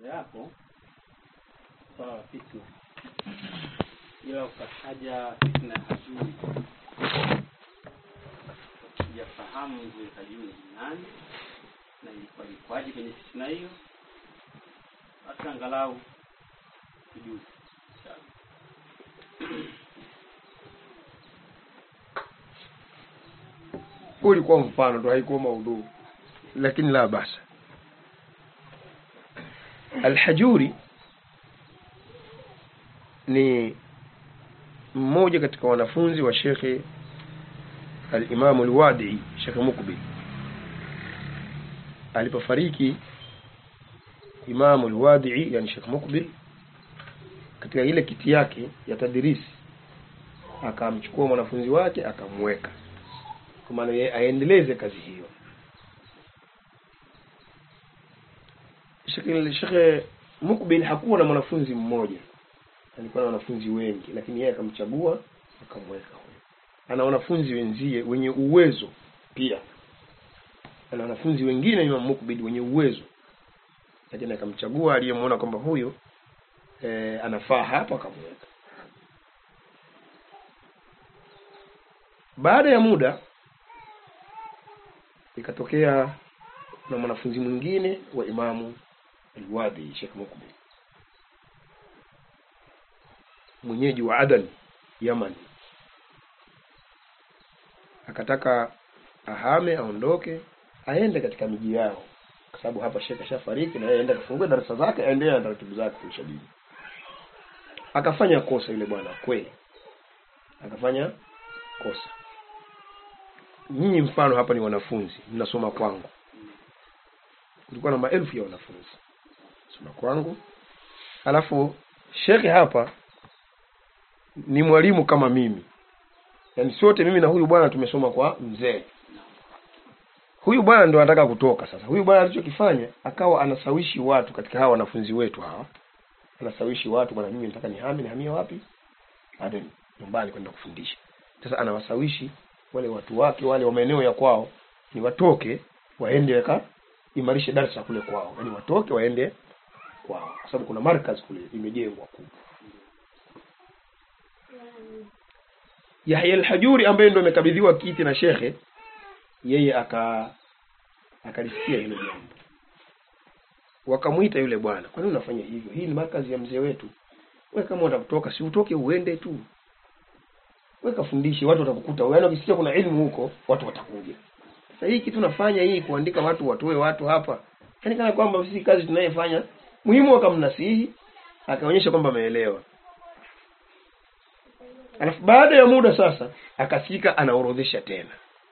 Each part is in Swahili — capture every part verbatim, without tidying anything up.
yako sawa kitu ila ukataja fitna hajui sijafahamu hizo hajui ni nani na ilikuwa kwaje kwenye fitna hiyo hata angalau tujue ulikuwa mfano tu haikuwa maudhu lakini la basa. Al-Hajuri ni mmoja katika wanafunzi wa Sheikh al-Imam al-Wadi'i, Sheikh Muqbil. Alipofariki Imam al-Wadi'i, yani Sheikh Muqbil, katika ile kiti yake ya tadrisi akamchukua mwanafunzi wake akamweka kwa maana yeye aendeleze kazi hiyo. Sheikh Sheikh Muqbil hakuwa na mwanafunzi mmoja, alikuwa na wanafunzi wengi, lakini yeye akamchagua akamweka huyo. Ana wanafunzi wenzie wenye uwezo pia, ana wanafunzi wengine Imam Muqbil wenye uwezo, lakini akamchagua aliyemuona kwamba huyo e, anafaa hapa akamweka. Baada ya muda ikatokea na mwanafunzi mwingine wa Imamu al-Wadi, Sheikh Muqbil, mwenyeji wa Adan, Yaman. Akataka ahame, aondoke, aende katika miji yao, kwa sababu hapa Sheikh ashafariki na yeye aende kufunga darasa zake, aendelee na taratibu zake kwa shadidi. Akafanya kosa yule bwana kweli. Akafanya kosa. Nyinyi mfano hapa ni wanafunzi, mnasoma kwangu. Kulikuwa na maelfu ya wanafunzi soma kwangu. Alafu Sheikh hapa ni mwalimu kama mimi. Yaani sote mimi na huyu bwana tumesoma kwa mzee. Huyu bwana ndo anataka kutoka sasa. Huyu bwana alichokifanya akawa anasawishi watu katika hawa wanafunzi wetu hawa. Anasawishi watu, bwana mimi nataka nihame, nihamie wapi? Aden, nyumbani kwenda kufundisha. Sasa anawasawishi wale watu wake wale wa maeneo ya kwao ni watoke waende waka imarishe darasa kule kwao. Yaani watoke waende kwao kwa sababu kuna markaz kule imejengwa kubwa. Yahya al-Hajuri ambaye ndio amekabidhiwa kiti na shekhe, yeye aka akalisikia hilo jambo. Wakamuita yule bwana, kwa nini unafanya hivyo? Hii ni markazi ya mzee wetu. Wewe kama unataka si utoke uende tu. Wewe kafundishe, watu watakukuta. Yaani ukisikia kuna elimu huko, watu watakuja. Sasa hii kitu tunafanya hii kuandika watu watoe watu hapa. Yaani kana kwamba sisi kazi tunayofanya muhimu, akamnasihi, akaonyesha kwamba ameelewa. Alafu baada ya muda sasa akasika anaorodhesha tena.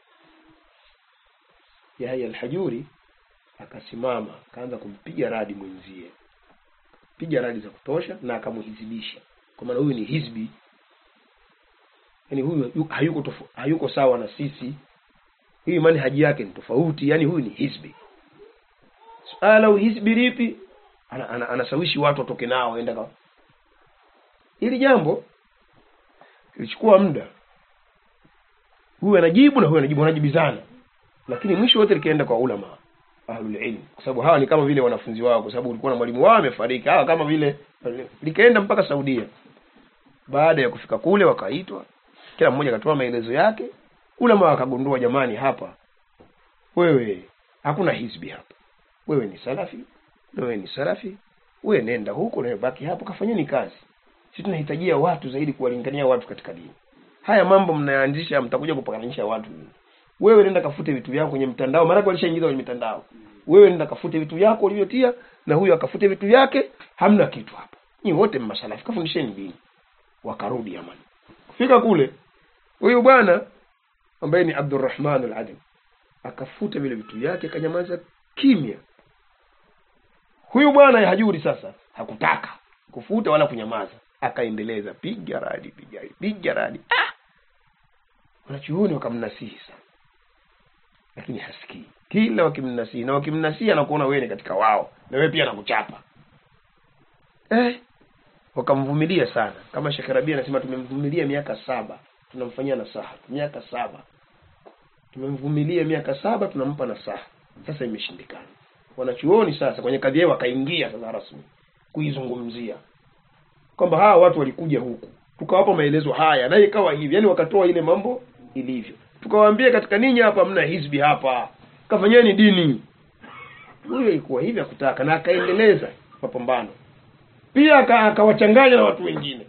Yahya al-Hajuri akasimama, akaanza kumpiga radi mwenzie. Piga radi za kutosha na akamuhizibisha. Kwa maana huyu ni hizbi. Yaani huyu hayuko tofu, hayuko sawa na sisi. Hii manhaji yake ni tofauti, yani huyu ni hizbi. Suala u hizbi lipi? Ana, ana, anasawishi watu watoke nao enda kwa. Hili jambo ilichukua muda. Huyu anajibu na huyu anajibu, wanajibizana. Lakini mwisho wote likaenda kwa ulama ahlul ilm, kwa sababu hawa ni kama vile wanafunzi wao, kwa sababu ulikuwa na mwalimu wao amefariki, hawa kama vile likaenda mpaka Saudia. Baada ya kufika kule wakaitwa, kila mmoja akatoa maelezo yake. Ulama wakagundua, jamani, hapa wewe hakuna hizbi hapa. Wewe ni salafi, na wewe ni salafi. Wewe nenda huko na baki hapo, kafanyeni kazi. Sisi tunahitajia watu zaidi, kuwalingania watu katika dini. Haya mambo mnayaanzisha mtakuja kupakanisha watu. Wewe nenda kafute vitu vyako kwenye mtandao, maana walishaingiza kwenye mitandao. Wewe nenda kafute vitu vyako ulivyotia, na huyu akafute vitu vyake, hamna kitu hapa. Nyinyi wote mmasalafi, kafundisheni dini. Wakarudi Yaman. Kufika kule, huyu bwana ambaye ni Abdurrahman al-Adil akafuta vile vitu vyake, akanyamaza kimya. Huyu bwana ya Hajuri sasa hakutaka kufuta wala kunyamaza, akaendeleza piga radi piga piga radi. Ah! Wanachuoni wakamnasihi sana, lakini hasikii. Kila wakimnasihi na wakimnasihi anakuona wewe ni katika wao, na wewe pia anakuchapa. Eh, wakamvumilia sana. Kama Sheikh Rabi anasema tumemvumilia miaka saba, tunamfanyia nasaha miaka saba. Tumemvumilia miaka saba, tunampa nasaha. Sasa imeshindikana. Wanachuoni sasa kwenye kadhia wakaingia sasa rasmi kuizungumzia kwamba hawa watu walikuja huku, tukawapa maelezo haya na ikawa hivi, yani wakatoa ile mambo ilivyo. Tukawaambia katika ninyi hapa mna hizbi hapa, kafanyeni dini. Huyo ilikuwa hivi akutaka, na akaendeleza mapambano. Pia akawachanganya na watu wengine.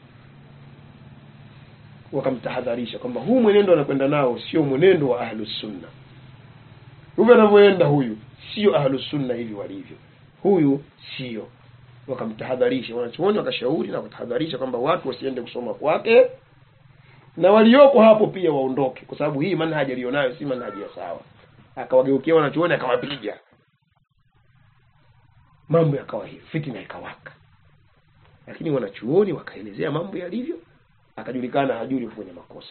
Wakamtahadharisha kwamba huu mwenendo anakwenda nao sio mwenendo wa ahlus sunna. Huyu anavyoenda huyu sio ahlus sunna hivi walivyo. Huyu sio. Wakamtahadharisha, wanachuoni wakashauri na kutahadharisha kwamba watu wasiende kusoma kwake, na walioko hapo pia waondoke, kwa sababu hii manhaji alionayo si manhaji ya sawa. Akawageukia wanachuoni akawapiga. Mambo yakawa hivi, fitina ikawaka. Lakini wanachuoni wakaelezea mambo yalivyo, akajulikana Hajuri yupo kwenye makosa.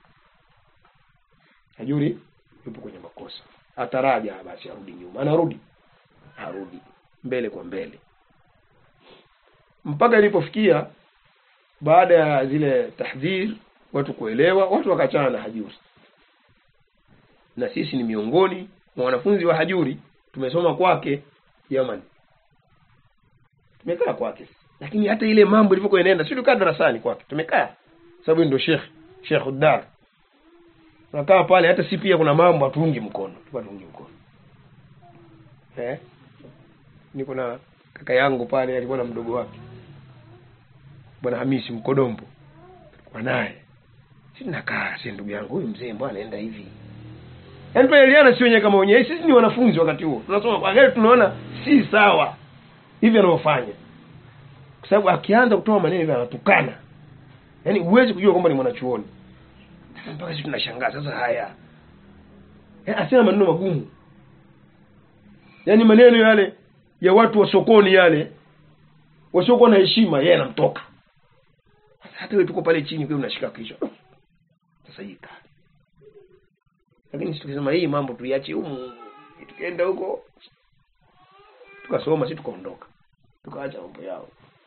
Hajuri yupo kwenye makosa. Ataraja basi arudi nyuma. Anarudi. Arudi mbele kwa mbele. Mpaka ilipofikia baada ya zile tahdhir watu kuelewa, watu wakachana na Hajuri. Na sisi ni miongoni mwa wanafunzi wa Hajuri, tumesoma kwake Yaman. Tumekaa kwake. Lakini hata ile mambo ilivyokuwa inaenda, sisi tukaa darasani kwake. Tumekaa. Sababu ndio Sheikh, Sheikh Uddar. Tunakaa pale, hata si pia kuna mambo hatuungi mkono. Tunaungi mkono. Eh? Ni kuna kaka yangu pale alikuwa na mdogo wake. Bwana Hamisi Mkodombo. Wanaye. Sisi tunakaa, si ndugu yangu, huyu mzee mbona anaenda hivi? Yaani tunaelewana si wenyewe kama wenyewe. Sisi ni wanafunzi wakati huo. Tunasoma kwa gari, tunaona si sawa hivi anavyofanya. Kwa sababu akianza kutoa maneno hivi anatukana. Yaani huwezi kujua kwamba ni mwanachuoni. Sasa mpaka sisi tunashangaa sasa haya. Yaani asema maneno magumu. Yaani maneno yale ya watu wa sokoni yale wasiokuwa na heshima, yeye anamtoka. Hata wewe tuko pale chini kwa unashika kichwa. Sasa hii kali. Lakini sisi tukisema hii mambo tuiache humu, tukaenda huko tukasoma, sisi tukaondoka. Tukaacha mambo yao.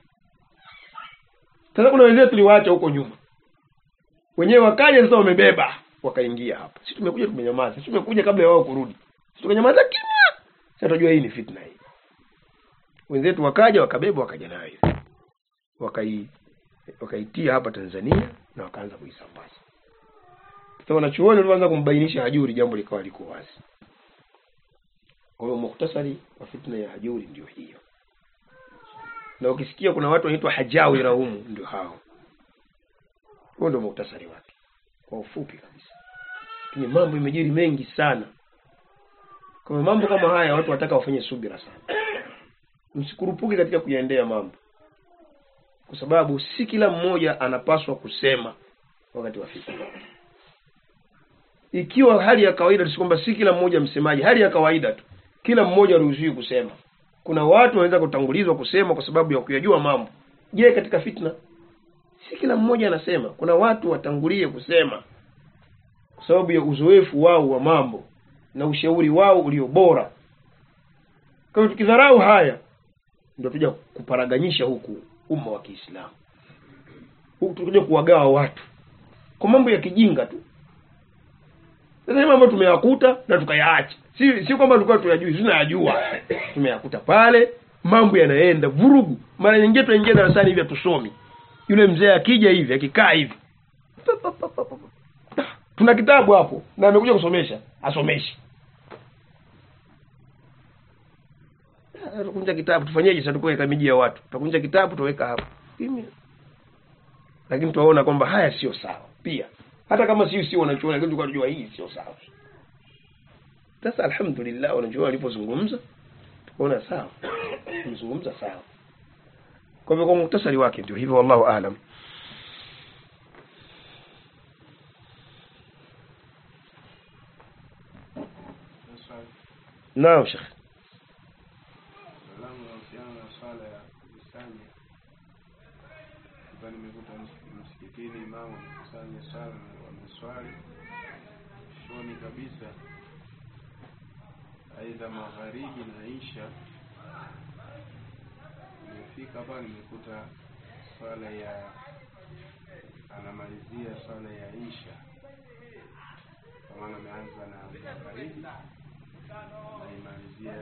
Sasa kuna wengine tuliwaacha huko nyuma. Wenyewe wakaja sasa wamebeba, wakaingia hapa. Sisi tumekuja tumenyamaza. Sisi tumekuja kabla ya wao kurudi. Sisi tukanyamaza kimya. Sasa tunajua hii ni fitna hii. Wenzetu wakaja wakabeba wakaja nayo. Wakai wakaitia hapa Tanzania na wakaanza kuisambaza. Sasa wanachuoni walianza kumbainisha Hajuri, jambo likawa liko wazi. Kwa hiyo mukhtasari wa fitna ya Hajuri ndio hiyo. Na ukisikia kuna watu wanaitwa Hajawi Raumu, ndio hao. Huo ndio mukhtasari wake. Kwa ufupi kabisa. Ni mambo imejiri mengi sana. Kwa mambo kama haya watu wataka wafanye subira sana. Msikurupuke katika kuyaendea mambo. Kwa sababu si kila mmoja anapaswa kusema wakati wa fitna. Ikiwa hali ya kawaida tu kwamba si kila mmoja msemaji, hali ya kawaida tu. Kila mmoja ruhusiwi kusema. Kuna watu wanaweza kutangulizwa kusema kwa sababu ya kuyajua mambo. Je, katika fitna si kila mmoja anasema? Kuna watu watangulie kusema kwa sababu ya uzoefu wao wa mambo na ushauri wao ulio bora. Kwa hiyo tukidharau haya ndio tuja kuparaganyisha huku umma wa Kiislamu. Huku tukuja kuwagawa watu kwa mambo ya kijinga tu. Sasa mambo tumeyakuta na tukayaacha. Si si kwamba tulikuwa tuyajui, tunayajua. Tumeyakuta pale, mambo yanaenda vurugu. Mara nyingine tuingia darasani hivi tusomi. Yule mzee akija hivi, akikaa hivi. Tuna kitabu hapo na amekuja kusomesha, asomeshi. Tukunja kitabu, tufanyeje sasa tukoe miji ya watu? Tukunja kitabu tuweka hapo. Kimya. Lakini tuwaona kwamba haya sio sawa. Pia hata kama sisi si wanachuoni, lakini tukajua hii sio sawa. Sasa alhamdulillah wanachuoni walipozungumza tukaona sawa. Tumezungumza sawa. Kwa hivyo kwa muhtasari wake ndio hivyo, wallahu aalam. Naam Sheikh. Salamu alaykum na swala ya Isani. Bali nimekuta msikitini imamu kusanya swala na maswali. Shoni kabisa. Aidha magharibi na isha. Nimefika hapa nimekuta swala ya anamalizia swala ya isha. Kwa maana ameanza na magharibi naimalizia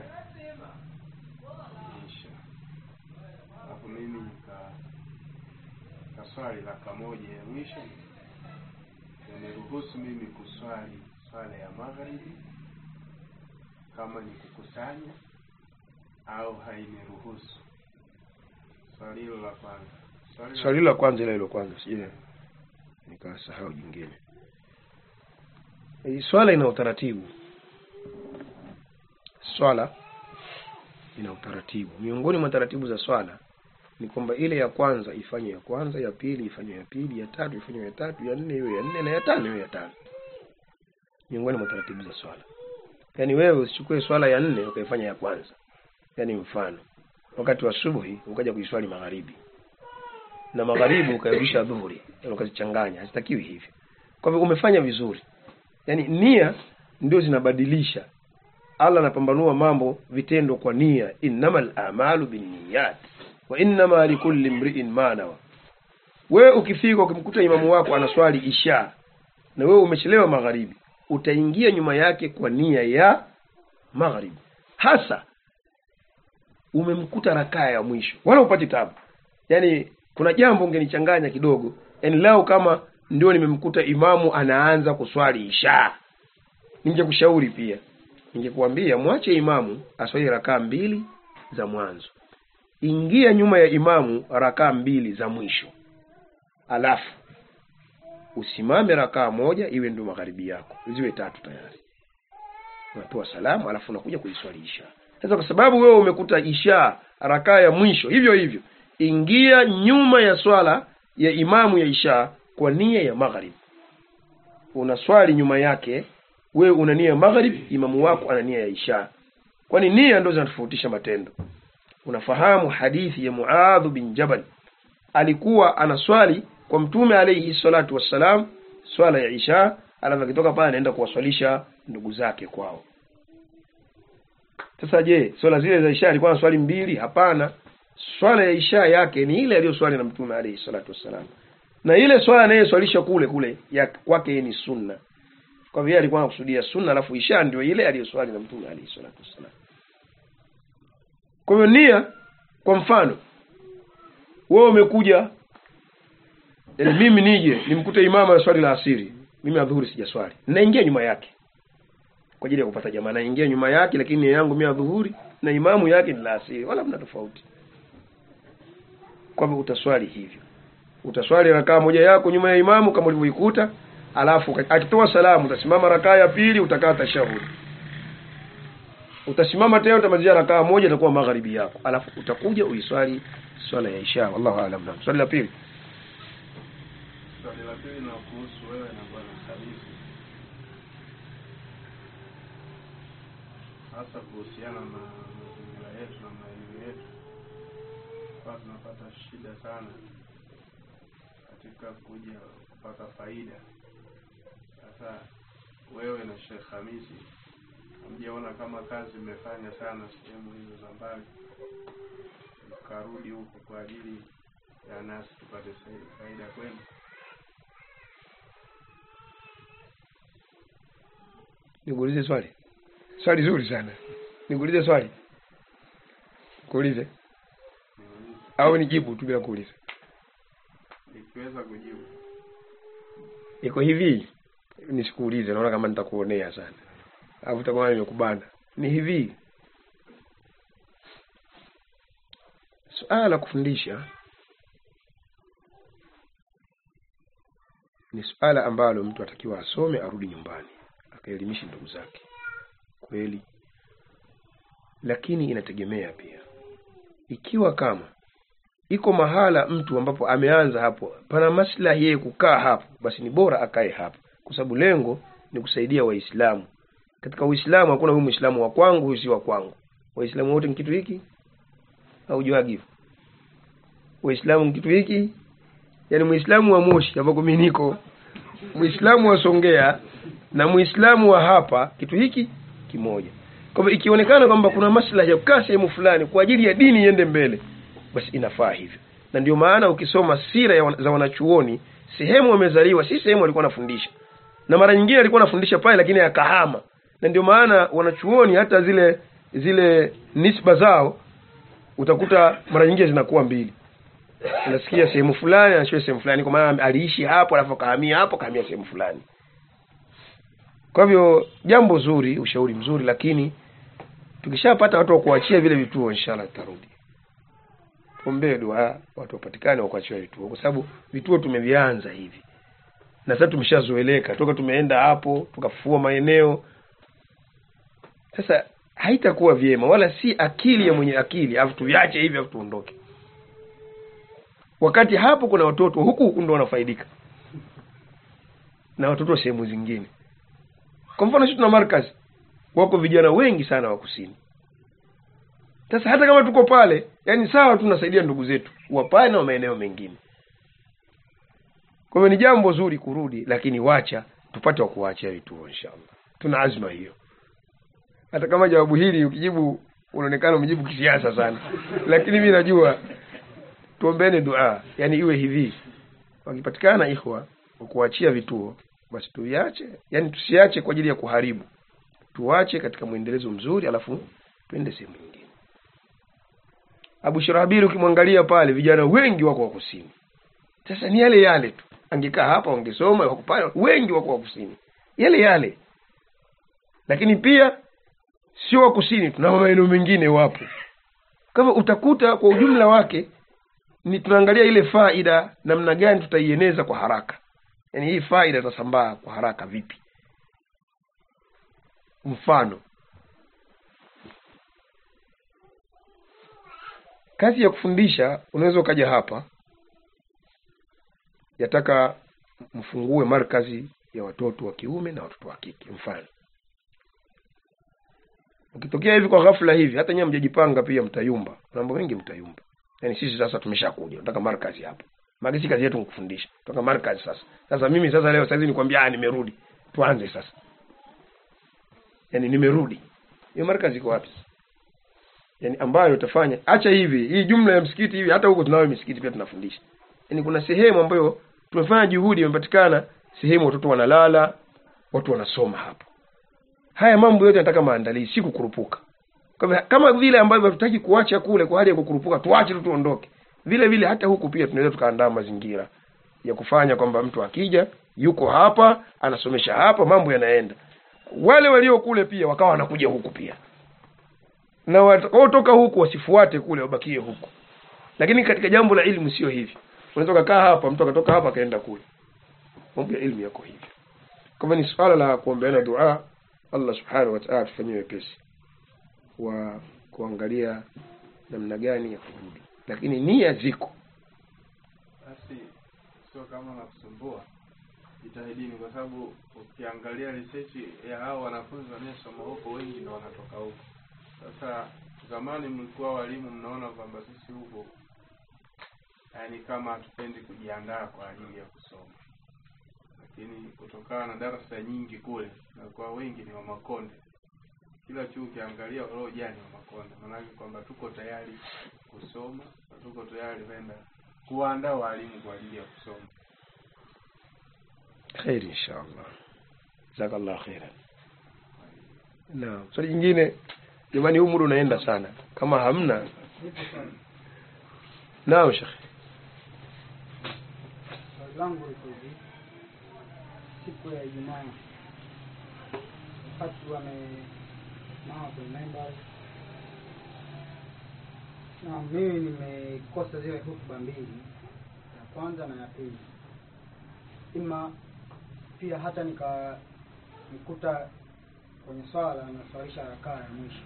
isha. Hapo mimi nika kaswali raka moja ya mwisho, nimeruhusu mimi kuswali swala ya magharibi kama ni kukusanya au hainiruhusu. Swali hilo la kwanza. Swali la kwanza ile ile kwanza sije nikasahau jingine. Hii swala ina utaratibu. Swala ina utaratibu. Miongoni mwa taratibu za swala ni kwamba ile ya kwanza ifanye ya kwanza, ya pili ifanye ya pili, ya tatu ifanye ya tatu, ya nne iwe ya nne na ya tano iwe ya tano. Miongoni mwa taratibu za swala. Yaani wewe usichukue swala ya nne ukaifanya ya kwanza. Yaani mfano wakati wa subuhi ukaja kuiswali magharibi, na magharibi ukairudisha dhuhuri, yaani ukazichanganya. Hasitakiwi hivyo. Kwa hivyo umefanya vizuri. Yaani nia ndio zinabadilisha. Allah anapambanua mambo vitendo kwa nia. Innamal a'malu binniyat wa innama likulli imri'in ma nawa. Wewe ukifika ukimkuta imamu wako anaswali isha na wewe umechelewa magharibi, utaingia nyuma yake kwa nia ya magharibi. Hasa umemkuta rakaa ya mwisho, wala upati tabu. Yaani kuna jambo ungenichanganya kidogo. Yaani lao kama ndio nimemkuta imamu anaanza kuswali isha, ningekushauri pia, ningekuambia muache imamu aswali rakaa mbili za mwanzo, ingia nyuma ya imamu rakaa mbili za mwisho, alafu usimame rakaa moja iwe ndio magharibi yako, ziwe tatu tayari. Unatoa salamu alafu unakuja kuiswali isha. Sasa kwa sababu wewe umekuta isha rakaa ya mwisho, hivyo hivyo ingia nyuma ya swala ya imamu ya isha kwa nia ya magharibi. Unaswali nyuma yake, wewe una nia ya magharibi, imamu wako ana nia ya isha. Kwani nia ndio zinatofautisha matendo. Unafahamu hadithi ya Muadh bin Jabal, alikuwa anaswali kwa Mtume alayhi salatu wassalam swala ya isha, alafu akitoka pale anaenda kuwaswalisha ndugu zake kwao. Sasa je, swala zile za isha alikuwa anaswali mbili? Hapana. Swala ya isha yake ni ile aliyoswali na Mtume alayhi salatu wassalam. Na ile swala anayeswalisha kule kule ya kwake ni sunna. Kwa hivyo alikuwa anakusudia sunna, alafu isha ndio ile aliyoswali na Mtume alayhi salatu wassalam. Kwa hivyo nia, kwa mfano wewe umekuja, yani mimi nije nimkute imamu ya swali la asiri, mimi adhuhuri sijaswali, naingia nyuma yake kwa ajili ya kupata jamaa, naingia nyuma yake, lakini nia yangu mimi adhuhuri na imamu yake ni la asiri, wala mna tofauti. Kwa hivyo utaswali hivyo, utaswali rakaa moja yako nyuma ya imamu kama ulivyoikuta, alafu akitoa salamu utasimama rakaa ya pili, utakaa tashahud, utasimama tena, utamalizia rakaa moja, itakuwa magharibi yako, alafu utakuja uiswali swala ya isha. Wallahu a'lam. Swali la pili. Swali la pili na kuhusu wewe na bwana Khalisi, hasa kuhusiana na mazingira yetu na maeneo yetu, kwa tunapata shida sana katika kuja kupata faida. Sasa wewe na Sheikh Hamisi hamjaona kama kazi mmefanya sana sehemu hizo za mbali, karudi huko kwa ajili ya nasi tupate faida kwenu? Nikuulize swali? Swali zuri sana. Nikuulize swali? Kuulize? Au nijibu tu bila kuuliza? Nikiweza kujibu. Iko hivi, nisikuulize, naona kama nitakuonea sana. Au utakuwa nimekubana. Ni hivi. Suala la kufundisha ni suala ambalo mtu atakiwa asome, arudi nyumbani akaelimisha ndugu zake. Kweli. Lakini inategemea pia. Ikiwa kama iko mahala mtu ambapo ameanza hapo, pana maslahi yeye kukaa hapo, basi ni bora akae hapo, kwa sababu lengo ni kusaidia Waislamu. Katika Uislamu hakuna huyu Muislamu wa kwangu, huyu si wa kwangu. Waislamu wote ni kitu hiki au juagi? Waislamu ni kitu hiki. Yaani Muislamu wa Moshi hapo mimi niko, Muislamu wa Songea na Muislamu wa hapa kitu hiki kimoja. Kwa hivyo ikionekana kwamba kuna maslahi ya kukaa sehemu fulani kwa ajili ya dini iende mbele, basi inafaa hivyo. Na ndio maana ukisoma sira ya za wanachuoni, sehemu wamezaliwa si sehemu walikuwa wanafundisha. Na mara nyingine alikuwa anafundisha pale lakini akahama. Na ndio maana wanachuoni hata zile zile nisba zao utakuta mara nyingi zinakuwa mbili. Unasikia sehemu fulani anashiwa sehemu fulani kwa maana aliishi hapo alafu kahamia hapo kahamia sehemu fulani. Kwa hivyo jambo zuri, ushauri mzuri, lakini tukishapata watu wa kuachia vile vituo inshallah tutarudi. Tuombe dua watu wapatikane wa kuachia vituo kwa sababu vituo tumevianza hivi. Na sasa tumeshazoeleka toka tumeenda hapo tukafufua maeneo. Sasa haitakuwa vyema wala si akili ya mwenye akili afu tuviache hivi afu tuondoke. Wakati hapo kuna watoto huku huku ndio wanafaidika. Na watoto sehemu zingine. Kwa mfano sisi tuna markazi wako vijana wengi sana wa kusini. Sasa hata kama tuko pale, yani sawa tunasaidia ndugu zetu wapane na maeneo mengine. Kwa hivyo ni jambo zuri kurudi, lakini wacha tupate wa kuachia vituo inshallah. Tuna azma hiyo. Hata kama jawabu hili ukijibu unaonekana umejibu kisiasa sana. Lakini mimi najua tuombeeni dua, yani iwe hivi. Wakipatikana ikhwa kuachia vituo, basi tuiache, yani tusiache kwa ajili ya kuharibu. Tuache katika muendelezo mzuri alafu twende sehemu nyingine. Abu Shirabiri ukimwangalia pale vijana wengi wako wa kusini. Sasa ni yale yale tu. Angekaa hapa wangesoma wako pale wengi wako wa kusini. Yale yale. Lakini pia sio wa kusini tuna maeneo mengine wapo. Kwa hivyo utakuta kwa ujumla wake ni tunaangalia ile faida namna gani tutaieneza kwa haraka. Yaani hii faida itasambaa kwa haraka vipi? Mfano, kazi ya kufundisha unaweza ukaja hapa yataka mfungue markazi ya watoto wa kiume na watoto wa kike mfano. Ukitokea hivi kwa ghafla hivi hata nyinyi mjajipanga pia mtayumba. Mambo mengi mtayumba. Yaani sisi sasa tumeshakuja tunataka markazi hapa. Magisi kazi yetu kufundisha. Tunataka markazi sasa. Sasa mimi sasa leo sasa nikwambia ah nimerudi. Tuanze sasa. Yaani nimerudi. Hiyo markazi iko wapi? Yaani ambayo utafanya acha hivi hii jumla ya msikiti hivi hata huko tunao misikiti pia tunafundisha. Yaani kuna sehemu ambayo tumefanya juhudi imepatikana sehemu watoto wanalala, watu wanasoma hapo. Haya mambo yote yanataka maandalizi si kukurupuka. Kama kama vile ambavyo hatutaki kuacha kule kwa hali ya kukurupuka tuache tu tuondoke. Vile vile hata huku pia tunaweza tukaandaa mazingira ya kufanya kwamba mtu akija yuko hapa anasomesha hapa mambo yanaenda. Wale walio kule pia wakawa wanakuja huku pia. Na watoka huku wasifuate kule wabakie huku. Lakini katika jambo la elimu sio hivi. Unaweza kukaa hapa mtu akatoka hapa akaenda kule. Mambo ya elimu yako hivi. Kama ni swala la kuombeana dua Allah subhanahu wa ta'ala tufanyie wepesi wa kuangalia namna gani ya kurudi. Lakini nia ziko. Basi sio kama nakusumbua. Jitahidini kwa sababu ukiangalia research ya hao wanafunzi wanaosoma huko wengi ndio wanatoka huko. Sasa zamani mlikuwa walimu mnaona kwamba sisi huko yani kama hatupendi kujiandaa kwa ajili ya kusoma. Lakini kutokana na darasa nyingi kule na kwa wengi ni wa Makonde. Kila chuo kiangalia wao jani wa Makonde. Maana kwamba tuko tayari kusoma, tuko tayari kwenda kuandaa walimu kwa ajili ya kusoma. Khair inshallah. Jazakallahu khairan. Naam, swali jingine jamani umri unaenda sana. Kama hamna. Naam Sheikh. Langu liko hivi. Siku ya Ijumaa wakati wame mama tunaenda na mimi nimekosa zile hutuba mbili ya kwanza na ya pili. Ima pia hata nika nikuta kwenye swala na swalisha rakaa ya mwisho.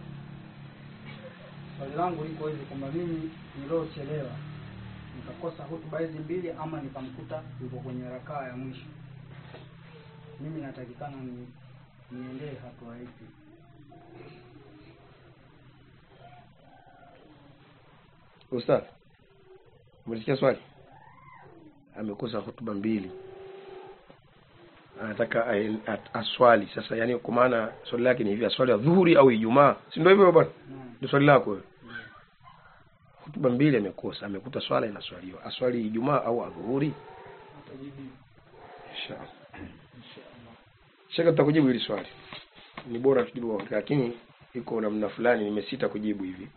Swali langu liko hivi kwamba mimi niliochelewa nikakosa hutuba hizi mbili ama nikamkuta yuko kwenye rakaa ya mwisho. Mimi natakikana ni niendee hatua ipi? Ustaz, umesikia swali? Amekosa hutuba mbili. Anataka aswali sasa, yani kwa maana swali lake ni hivi, aswali ya dhuhuri au Ijumaa. Si ndio hivyo bwana? Ndio swali lako wewe. Hutuba mbili amekosa, amekuta swala inaswaliwa. Aswali Ijumaa au dhuhuri? Inshallah. Inshallah. Shaka tutakujibu hili swali. ni bora tujibu kwa wakati, lakini iko namna fulani nimesita kujibu hivi.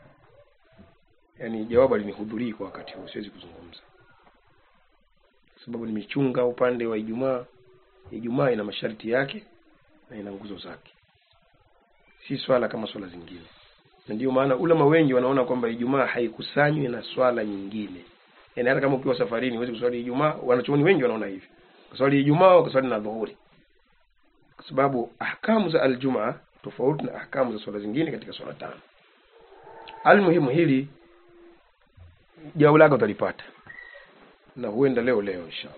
Yaani jawabu alinihudhurii kwa wakati huu, siwezi kuzungumza. Sababu nimechunga upande wa Ijumaa. Ijumaa ina masharti yake na ina nguzo zake. Si swala kama swala zingine. Na ndio maana ulama wengi wanaona kwamba Ijumaa haikusanywi na swala nyingine. Yaani hata kama ukiwa safarini huwezi kuswali Ijumaa, wanachuoni wengi wanaona hivi. Kuswali Ijumaa au kuswali na dhuhuri. Kwa sababu ahkamu za aljumaa tofauti na ahkamu za swala zingine katika swala tano. Almuhimu hili jawabu lako utalipata. Na huenda leo leo inshallah.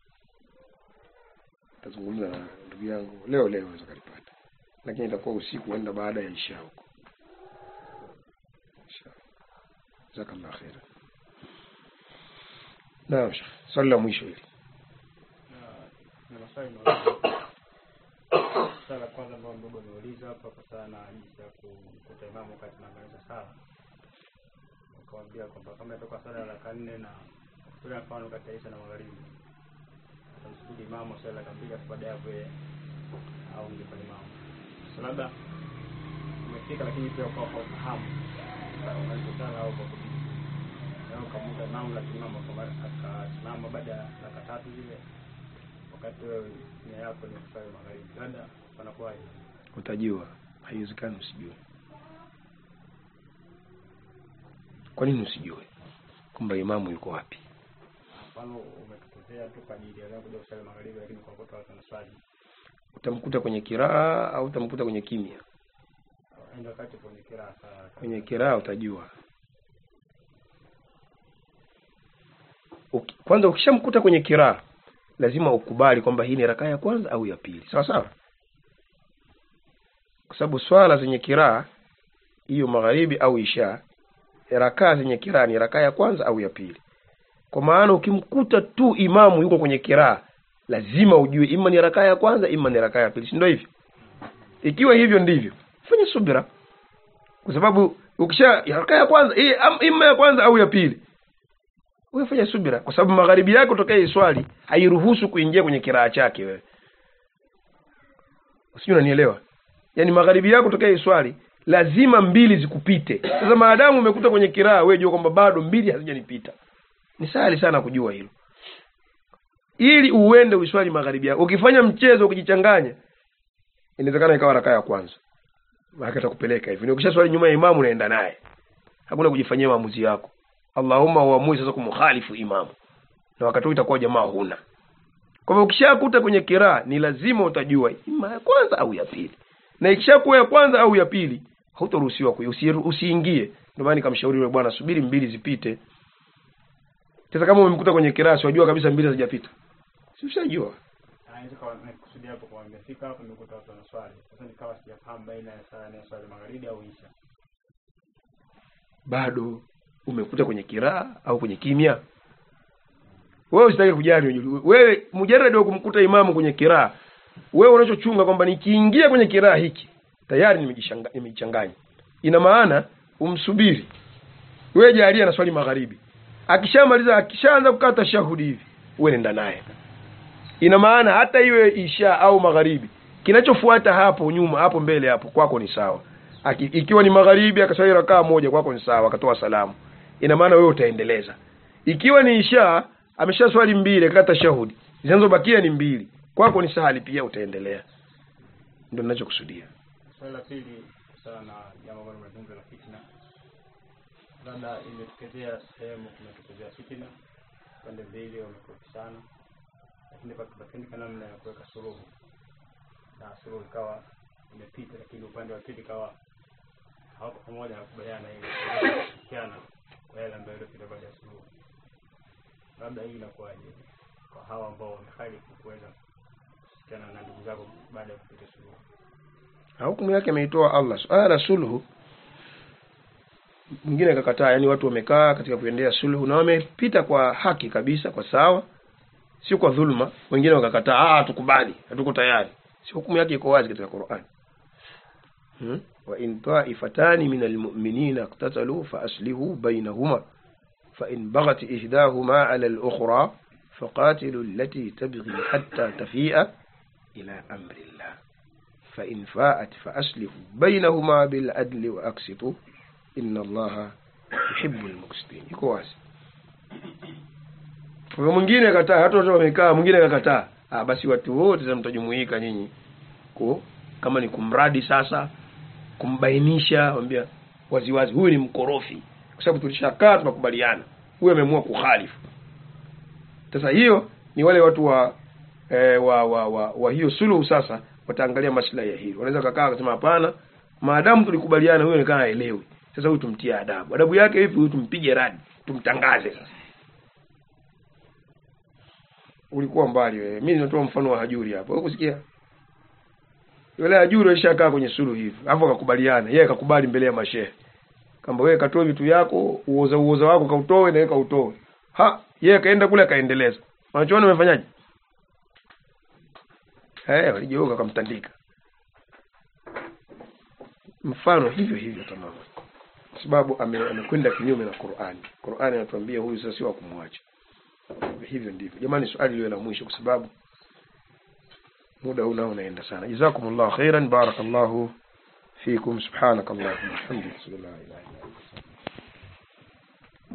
Tazungumza na ndugu yangu leo leo unaweza kulipata. Lakini itakuwa usiku huenda baada ya isha huko. Inshallah. Jazakallahu khairan. Naam, swali la mwisho hili. Na maswali swala la kwanza ambalo ndugu ameuliza hapa kwa sana jinsi ya kukuta imamu wakati anaanza sala. Akamwambia kwamba kama itoka sala la nne na kwa mfano kati ya Isha na Magharibi, atamsubiri imamu sala kamili baada ya hapo au ngefanya imamu. So labda umefika lakini pia kwa kufahamu unaanza sala au kwa kutii. Leo kama imamu la imamu kama akasimama baada ya dakika tatu zile wakati nia yako ni kusali Magharibi, labda panakuwaje? Utajua, haiwezekani usijue. Kwa nini usijue kwamba imamu yuko wapi? Mfano umekutezea tu kwa ajili ya kuja kusali Magharibi lakini kwa kuta watu wanaswali. Utamkuta kwenye kiraa au utamkuta kwenye kimya? Ndio wakati kwenye kiraa sala. Kwenye kiraa utajua. Uki, kwanza ukishamkuta kwenye kiraa lazima ukubali kwamba hii ni rakaa ya kwanza au ya pili. Sawa sawa? Kwa sababu swala zenye kiraa hiyo Magharibi au Isha, rakaa zenye kiraa ni rakaa ya kwanza au ya pili. Kwa maana ukimkuta tu imamu yuko kwenye kiraa, lazima ujue ima ni rakaa ya kwanza ima ni rakaa ya pili. Si ndio hivyo? Ikiwa hivyo ndivyo, fanya subira. Kwa sababu ukisha rakaa ya kwanza, hii ima ya kwanza au ya pili, wewe fanya subira kwa sababu Magharibi yako tokea swali hairuhusu kuingia kwenye kiraa chake wewe. Usijui unanielewa? Yaani Magharibi yako tokea swali lazima mbili zikupite. Sasa maadamu umekuta kwenye kiraa, wewe jua kwamba bado mbili hazijanipita. Ni sahali sana kujua hilo. Ili uende uswali Magharibi yako, ukifanya mchezo ukijichanganya, inawezekana ikawa rakaa ya kwanza. Maana atakupeleka hivi. Ni ukishaswali nyuma ya imamu unaenda naye. Hakuna kujifanyia maamuzi yako. Allahumma uamue sasa kumkhalifu imamu. Na wakati itakuwa jamaa huna. Kwa hivyo ukishakuta kwenye kiraa ni lazima utajua ima ya kwanza au ya pili. Na ikishakuwa ya kwanza au ya pili, hutaruhusiwa usiingie. Ndio maana nikamshauri yule bwana subiri mbili zipite. Sasa kama umemkuta kwenye kiraa, unajua kabisa mbili hazijapita. Si ushajua? Anaweza kwa kusudia hapo kwa nimefika hapo nimekuta watu wanaswali. Sasa nikawa sijafahamu baina ya sala na swali Magharibi au Isha. Bado umekuta kwenye kiraa au kwenye kimya. Wewe usitaki kujali. Wewe mujarrad wa kumkuta imamu kwenye kiraa, wewe unachochunga kwamba nikiingia kwenye kiraa hiki tayari nimejichanganya. Ina maana umsubiri. Wewe jalia na swali Magharibi. Akishamaliza akishaanza kukata shahudi hivi, wewe nenda naye. Ina maana hata iwe Isha au Magharibi, kinachofuata hapo nyuma hapo mbele hapo kwako ni sawa. Aki, ikiwa ni Magharibi akaswali rakaa moja kwako ni sawa, akatoa salamu. Ina maana wewe utaendeleza. Ikiwa ni Isha ameshaswali mbili akakata shahudi, zinazobakia ni mbili, kwako ni sahali pia utaendelea. Ndio ninachokusudia. Swali la pili sana jambo ambalo mnazungumza la fitna. Labda imetokezea sehemu kumetokezea fitna, pande mbili wamekutana. Lakini kwa kipindi namna ya kuweka suluhu. Na suluhu ikawa imepita lakini upande wa pili kawa hawako pamoja na kubaliana ile kushirikiana kwa yale ambayo ilipita baada ya suluhu. Labda hii inakuwaje kwa hawa ambao wamehalifu kuweza kushirikiana na ndugu zao baada ya kupita suluhu? Hukumu yake ameitoa Allah. Suala suluhu mwingine akakataa, yani watu wamekaa katika kuendea suluhu na wamepita kwa haki kabisa, kwa sawa, sio kwa dhulma. Wengine wakakataa, ah tukubali, hatuko tayari. Si hukumu yake iko wazi katika Qur'an. Hmm? Wa in ta'ifatani minal mu'minina iqtatalu fa aslihu bainahuma fa in baghat ihdahuma 'ala al-ukhra faqatilu allati tabghi hatta tafi'a ila amri Allah fa in fa'at fa aslihu bainahuma bil adli wa aqsitu inna Allaha yuhibbul muqsitin. Iko wazi. Kwa mwingine akataa, hata watu wamekaa, mwingine akakataa. Ah, basi watu wote mtajumuika nyinyi kwa kama ni kumradi sasa, kumbainisha, mwambia waziwazi huyu ni mkorofi, kwa sababu tulishakaa tunakubaliana huyu ameamua kukhalifu. Sasa hiyo ni wale watu wa eh, wa, wa, wa wa hiyo suluhu. Sasa wataangalia maslahi ya hilo. Wanaweza kukaa kusema hapana, maadamu tulikubaliana huyu anakaa haelewi, sasa huyu tumtie adabu. Adabu yake hivi, huyu tumpige radi, tumtangaze. Sasa ulikuwa mbali wewe, mimi natoa mfano wa Hajuri hapo. Wewe kusikia yule Hajuri alishakaa kwenye suluhu hivi, hapo akakubaliana, yeye akakubali mbele ya mashehe kamba wewe katoe vitu yako, uoza uoza wako kautoe na yeye kautoe. Ha, yeye kaenda kule kaendeleza. Wanachoona wamefanyaje? Eh, waligeuka kumtandika. Mfano hivyo hivyo tamam. Kwa sababu amekwenda kinyume na Qur'ani. Qur'ani inatuambia huyu sasa sio kumwacha. Hivyo ndivyo. Jamani, swali lile la mwisho kwa sababu muda unao unaenda sana. Jazakumullahu khairan, barakallahu fikum, subhanakallahumma wa bihamdika, la ilaha illa anta.